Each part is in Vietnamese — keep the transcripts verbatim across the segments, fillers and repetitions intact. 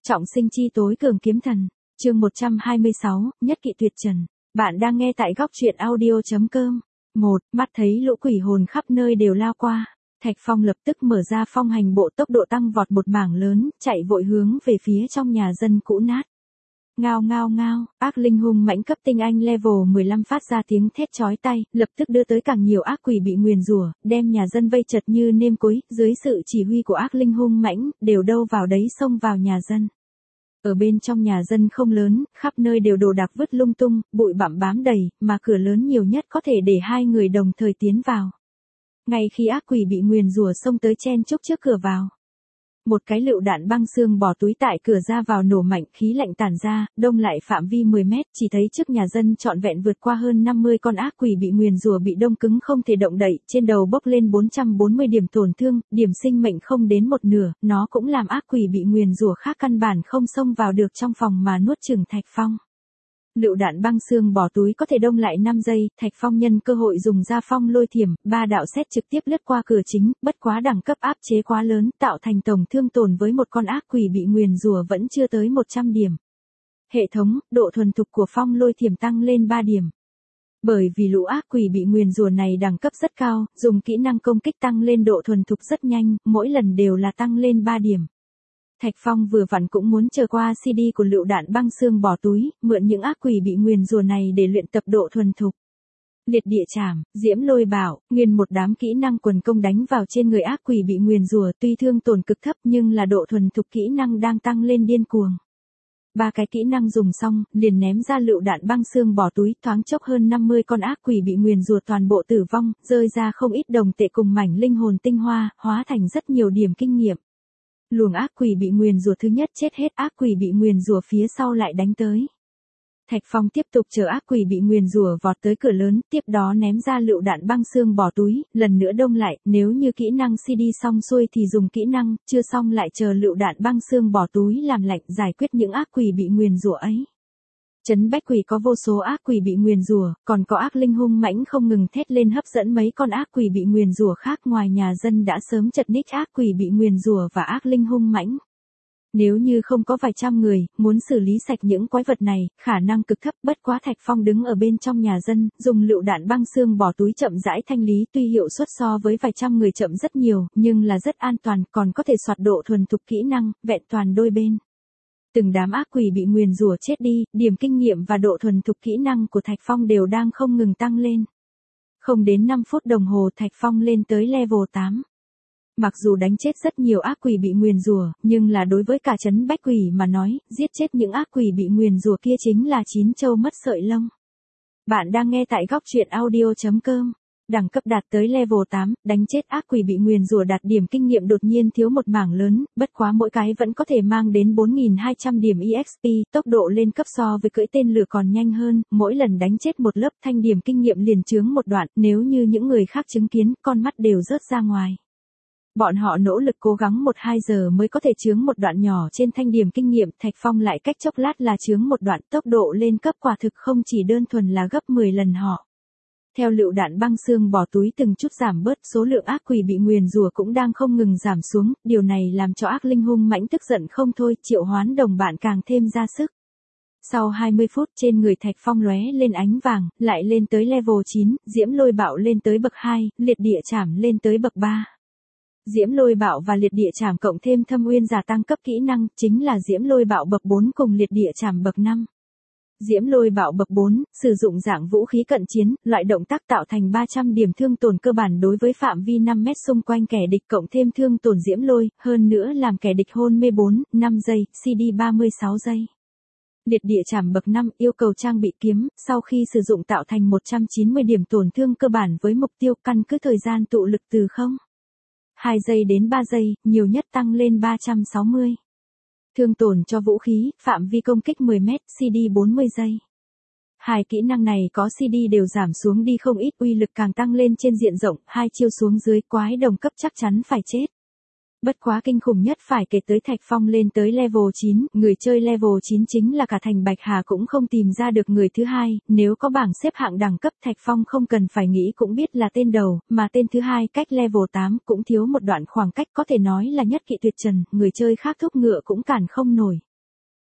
Trọng sinh chi tối cường kiếm thần, chương một trăm hai mươi sáu, nhất kỵ tuyệt trần. Bạn đang nghe tại góc truyện audio.com. một. Mắt thấy lũ quỷ hồn khắp nơi đều lao qua. Thạch Phong lập tức mở ra phong hành bộ, tốc độ tăng vọt một mảng lớn, chạy vội hướng về phía trong nhà dân cũ nát. Ngao ngao ngao, ác linh hung mãnh cấp tinh anh level mười lăm phát ra tiếng thét chói tai, lập tức đưa tới càng nhiều ác quỷ bị nguyền rủa, đem nhà dân vây chật như nêm cối, dưới sự chỉ huy của ác linh hung mãnh, đều đâu vào đấy xông vào nhà dân. Ở bên trong nhà dân không lớn, khắp nơi đều đồ đạc vứt lung tung, bụi bặm bám đầy, mà cửa lớn nhiều nhất có thể để hai người đồng thời tiến vào. Ngay khi ác quỷ bị nguyền rủa xông tới chen chúc trước cửa vào, một cái lựu đạn băng xương bỏ túi tại cửa ra vào nổ mạnh, khí lạnh tản ra, đông lại phạm vi mười mét, chỉ thấy trước nhà dân trọn vẹn vượt qua hơn năm mươi con ác quỷ bị nguyền rủa bị đông cứng không thể động đậy, trên đầu bốc lên bốn trăm bốn mươi điểm tổn thương, điểm sinh mệnh không đến một nửa, nó cũng làm ác quỷ bị nguyền rủa khác căn bản không xông vào được trong phòng mà nuốt chửng Thạch Phong. Lựu đạn băng xương bỏ túi có thể đông lại năm giây, Thạch Phong nhân cơ hội dùng ra phong lôi thiểm, ba đạo xét trực tiếp lướt qua cửa chính, bất quá đẳng cấp áp chế quá lớn, tạo thành tổng thương tổn với một con ác quỷ bị nguyền rủa vẫn chưa tới một trăm điểm. Hệ thống, độ thuần thục của phong lôi thiểm tăng lên ba điểm. Bởi vì lũ ác quỷ bị nguyền rủa này đẳng cấp rất cao, dùng kỹ năng công kích tăng lên độ thuần thục rất nhanh, mỗi lần đều là tăng lên ba điểm. Thạch Phong vừa vặn cũng muốn chờ qua xê đê của lựu đạn băng xương bỏ túi, mượn những ác quỷ bị nguyền rủa này để luyện tập độ thuần thục. Liệt địa chảm, diễm lôi bảo, nguyên một đám kỹ năng quần công đánh vào trên người ác quỷ bị nguyền rủa, tuy thương tổn cực thấp nhưng là độ thuần thục kỹ năng đang tăng lên điên cuồng. Ba cái kỹ năng dùng xong, liền ném ra lựu đạn băng xương bỏ túi, thoáng chốc hơn năm mươi con ác quỷ bị nguyền rủa toàn bộ tử vong, rơi ra không ít đồng tệ cùng mảnh linh hồn tinh hoa, hóa thành rất nhiều điểm kinh nghiệm. Luồng ác quỷ bị nguyền rủa thứ nhất chết hết, ác quỷ bị nguyền rủa phía sau lại đánh tới. Thạch Phong tiếp tục chờ ác quỷ bị nguyền rủa vọt tới cửa lớn, tiếp đó ném ra lựu đạn băng xương bỏ túi, lần nữa đông lại, nếu như kỹ năng xê đê xong xuôi thì dùng kỹ năng, chưa xong lại chờ lựu đạn băng xương bỏ túi làm lạnh giải quyết những ác quỷ bị nguyền rủa ấy. Trấn Bách Quỷ có vô số ác quỷ bị nguyền rủa, còn có ác linh hung mãnh không ngừng thét lên hấp dẫn mấy con ác quỷ bị nguyền rủa khác, ngoài nhà dân đã sớm chật ních ác quỷ bị nguyền rủa và ác linh hung mãnh. Nếu như không có vài trăm người, muốn xử lý sạch những quái vật này, khả năng cực thấp, bất quá Thạch Phong đứng ở bên trong nhà dân, dùng lựu đạn băng xương bỏ túi chậm rãi thanh lý, tuy hiệu suất so với vài trăm người chậm rất nhiều, nhưng là rất an toàn, còn có thể soạt độ thuần thục kỹ năng, vẹn toàn đôi bên. Từng đám ác quỷ bị nguyền rủa chết đi, điểm kinh nghiệm và độ thuần thục kỹ năng của Thạch Phong đều đang không ngừng tăng lên. Không đến năm phút đồng hồ Thạch Phong lên tới level tám. Mặc dù đánh chết rất nhiều ác quỷ bị nguyền rủa, nhưng là đối với cả Trấn Bách Quỷ mà nói, giết chết những ác quỷ bị nguyền rủa kia chính là chín châu mất sợi lông. Bạn đang nghe tại góc truyện audio.com. Đẳng cấp đạt tới level tám, đánh chết ác quỷ bị nguyền rủa đạt điểm kinh nghiệm đột nhiên thiếu một mảng lớn, bất quá mỗi cái vẫn có thể mang đến bốn nghìn hai trăm điểm e ích pê, tốc độ lên cấp so với cưỡi tên lửa còn nhanh hơn, mỗi lần đánh chết một lớp thanh điểm kinh nghiệm liền chướng một đoạn, nếu như những người khác chứng kiến, con mắt đều rớt ra ngoài. Bọn họ nỗ lực cố gắng một hai giờ mới có thể chướng một đoạn nhỏ trên thanh điểm kinh nghiệm, Thạch Phong lại cách chốc lát là chướng một đoạn, tốc độ lên cấp quả thực không chỉ đơn thuần là gấp mười lần họ. Theo lựu đạn băng xương bỏ túi từng chút giảm bớt, số lượng ác quỷ bị nguyền rủa cũng đang không ngừng giảm xuống, điều này làm cho ác linh hung mãnh tức giận không thôi, triệu hoán đồng bạn càng thêm ra sức. Sau hai mươi phút trên người Thạch Phong lóe lên ánh vàng, lại lên tới level chín, diễm lôi bạo lên tới bậc hai, liệt địa chảm lên tới bậc ba. Diễm lôi bạo và liệt địa chảm cộng thêm thâm uyên giả tăng cấp kỹ năng, chính là diễm lôi bạo bậc bốn cùng liệt địa chảm bậc năm. Diễm lôi bạo bậc bốn, sử dụng dạng vũ khí cận chiến, loại động tác tạo thành ba trăm điểm thương tổn cơ bản đối với phạm vi năm mét xung quanh kẻ địch cộng thêm thương tổn diễm lôi, hơn nữa làm kẻ địch hôn mê bốn, năm giây, xê đê ba mươi sáu giây. Liệt địa chảm bậc năm yêu cầu trang bị kiếm, sau khi sử dụng tạo thành một trăm chín mươi điểm tổn thương cơ bản với mục tiêu, căn cứ thời gian tụ lực từ không. hai giây đến ba giây, nhiều nhất tăng lên ba trăm sáu mươi. Thương tổn cho vũ khí, phạm vi công kích mười mét, xê đê bốn mươi giây. Hai kỹ năng này có xê đê đều giảm xuống đi không ít, uy lực càng tăng lên trên diện rộng, hai chiêu xuống dưới quái đồng cấp chắc chắn phải chết. Bất quá kinh khủng nhất phải kể tới Thạch Phong lên tới level chín, người chơi level chín chính là cả thành Bạch Hà cũng không tìm ra được người thứ hai, nếu có bảng xếp hạng đẳng cấp Thạch Phong không cần phải nghĩ cũng biết là tên đầu, mà tên thứ hai cách level tám cũng thiếu một đoạn khoảng cách, có thể nói là nhất kỵ tuyệt trần, người chơi khác thúc ngựa cũng cản không nổi.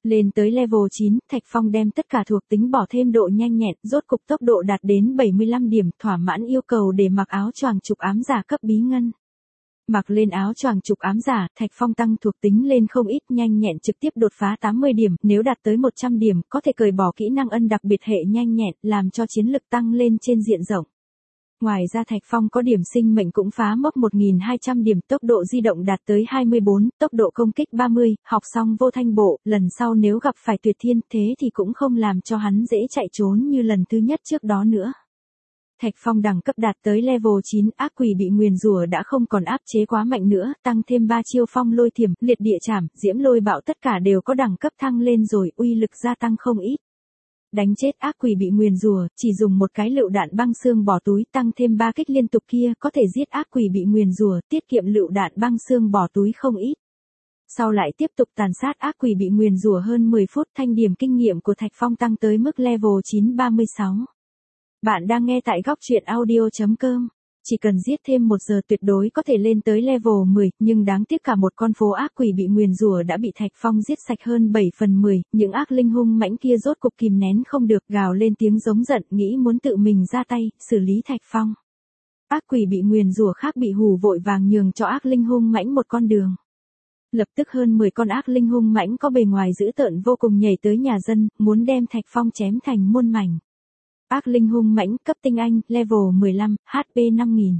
Lên tới level chín, Thạch Phong đem tất cả thuộc tính bỏ thêm độ nhanh nhẹn, rốt cục tốc độ đạt đến bảy mươi lăm điểm, thỏa mãn yêu cầu để mặc áo choàng trục ám giả cấp bí ngân. Mặc lên áo choàng trục ám giả, Thạch Phong tăng thuộc tính lên không ít, nhanh nhẹn trực tiếp đột phá tám mươi điểm, nếu đạt tới một trăm điểm, có thể cởi bỏ kỹ năng ân đặc biệt hệ nhanh nhẹn, làm cho chiến lực tăng lên trên diện rộng. Ngoài ra Thạch Phong có điểm sinh mệnh cũng phá mốc một nghìn hai trăm điểm, tốc độ di động đạt tới hai mươi bốn, tốc độ công kích ba mươi, học xong vô thanh bộ, lần sau nếu gặp phải tuyệt thiên thế thì cũng không làm cho hắn dễ chạy trốn như lần thứ nhất trước đó nữa. Thạch Phong đẳng cấp đạt tới level chín, ác quỷ bị nguyền rủa đã không còn áp chế quá mạnh nữa, tăng thêm ba chiêu phong lôi thiểm, liệt địa chảm, diễm lôi bạo tất cả đều có đẳng cấp thăng lên rồi, uy lực gia tăng không ít. Đánh chết ác quỷ bị nguyền rủa, chỉ dùng một cái lựu đạn băng xương bỏ túi, tăng thêm ba kích liên tục kia, có thể giết ác quỷ bị nguyền rủa, tiết kiệm lựu đạn băng xương bỏ túi không ít. Sau lại tiếp tục tàn sát ác quỷ bị nguyền rủa hơn mười phút, thanh điểm kinh nghiệm của Thạch Phong tăng tới mức level chín ba mươi sáu. Bạn đang nghe tại góc truyện audio chấm com. Chỉ cần giết thêm một giờ tuyệt đối có thể lên tới level mười, nhưng đáng tiếc cả một con phố ác quỷ bị nguyền rủa đã bị Thạch Phong giết sạch hơn bảy phần mười, những ác linh hung mãnh kia rốt cục kìm nén không được, gào lên tiếng giống giận, nghĩ muốn tự mình ra tay, xử lý Thạch Phong. Ác quỷ bị nguyền rủa khác bị hù vội vàng nhường cho ác linh hung mãnh một con đường. Lập tức hơn mười con ác linh hung mãnh có bề ngoài dữ tợn vô cùng nhảy tới nhà dân, muốn đem Thạch Phong chém thành muôn mảnh. Ác linh hung mãnh, cấp tinh anh, level mười lăm, hát pê năm nghìn.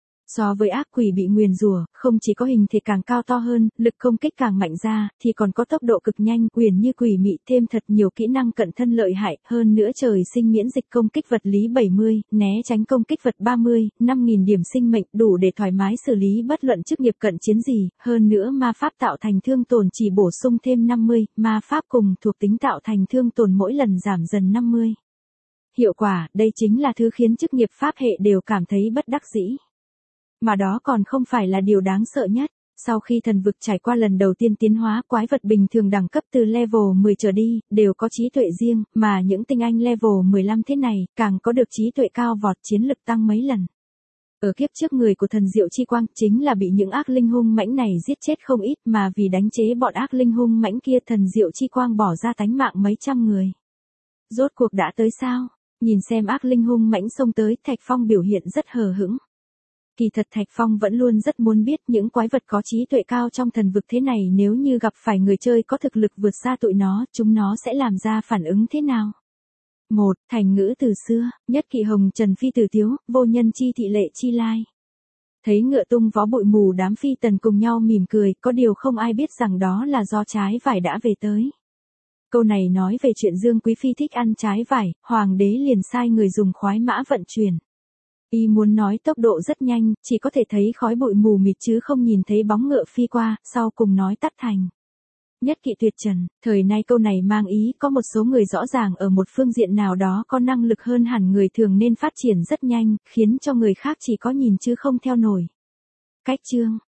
So với ác quỷ bị nguyền rủa, không chỉ có hình thể càng cao to hơn, lực công kích càng mạnh ra, thì còn có tốc độ cực nhanh, uyển như quỷ mị, thêm thật nhiều kỹ năng cận thân lợi hại, hơn nữa trời sinh miễn dịch công kích vật lý bảy mươi, né tránh công kích vật ba mươi, năm nghìn điểm sinh mệnh, đủ để thoải mái xử lý bất luận chức nghiệp cận chiến gì, hơn nữa ma pháp tạo thành thương tổn chỉ bổ sung thêm năm mươi, ma pháp cùng thuộc tính tạo thành thương tổn mỗi lần giảm dần năm mươi. Hiệu quả, đây chính là thứ khiến chức nghiệp pháp hệ đều cảm thấy bất đắc dĩ. Mà đó còn không phải là điều đáng sợ nhất. Sau khi thần vực trải qua lần đầu tiên tiến hóa, quái vật bình thường đẳng cấp từ level mười trở đi, đều có trí tuệ riêng, mà những tinh anh level mười lăm thế này, càng có được trí tuệ cao vọt, chiến lực tăng mấy lần. Ở kiếp trước người của thần diệu chi quang chính là bị những ác linh hung mãnh này giết chết không ít, mà vì đánh chế bọn ác linh hung mãnh kia thần diệu chi quang bỏ ra tánh mạng mấy trăm người. Rốt cuộc đã tới sao? Nhìn xem ác linh hung mãnh xông tới, Thạch Phong biểu hiện rất hờ hững. Kỳ thật Thạch Phong vẫn luôn rất muốn biết những quái vật có trí tuệ cao trong thần vực thế này nếu như gặp phải người chơi có thực lực vượt xa tụi nó, chúng nó sẽ làm ra phản ứng thế nào? một. Thành ngữ từ xưa, nhất kỵ hồng trần phi tử tiếu, vô nhân chi thị lệ chi lai. Thấy ngựa tung vó bụi mù đám phi tần cùng nhau mỉm cười, có điều không ai biết rằng đó là do trái vải đã về tới. Câu này nói về chuyện Dương Quý Phi thích ăn trái vải, hoàng đế liền sai người dùng khoái mã vận chuyển. Y muốn nói tốc độ rất nhanh, chỉ có thể thấy khói bụi mù mịt chứ không nhìn thấy bóng ngựa phi qua, sau cùng nói tắt thành. Nhất kỵ tuyệt trần, thời nay câu này mang ý có một số người rõ ràng ở một phương diện nào đó có năng lực hơn hẳn người thường nên phát triển rất nhanh, khiến cho người khác chỉ có nhìn chứ không theo nổi. Cách chương,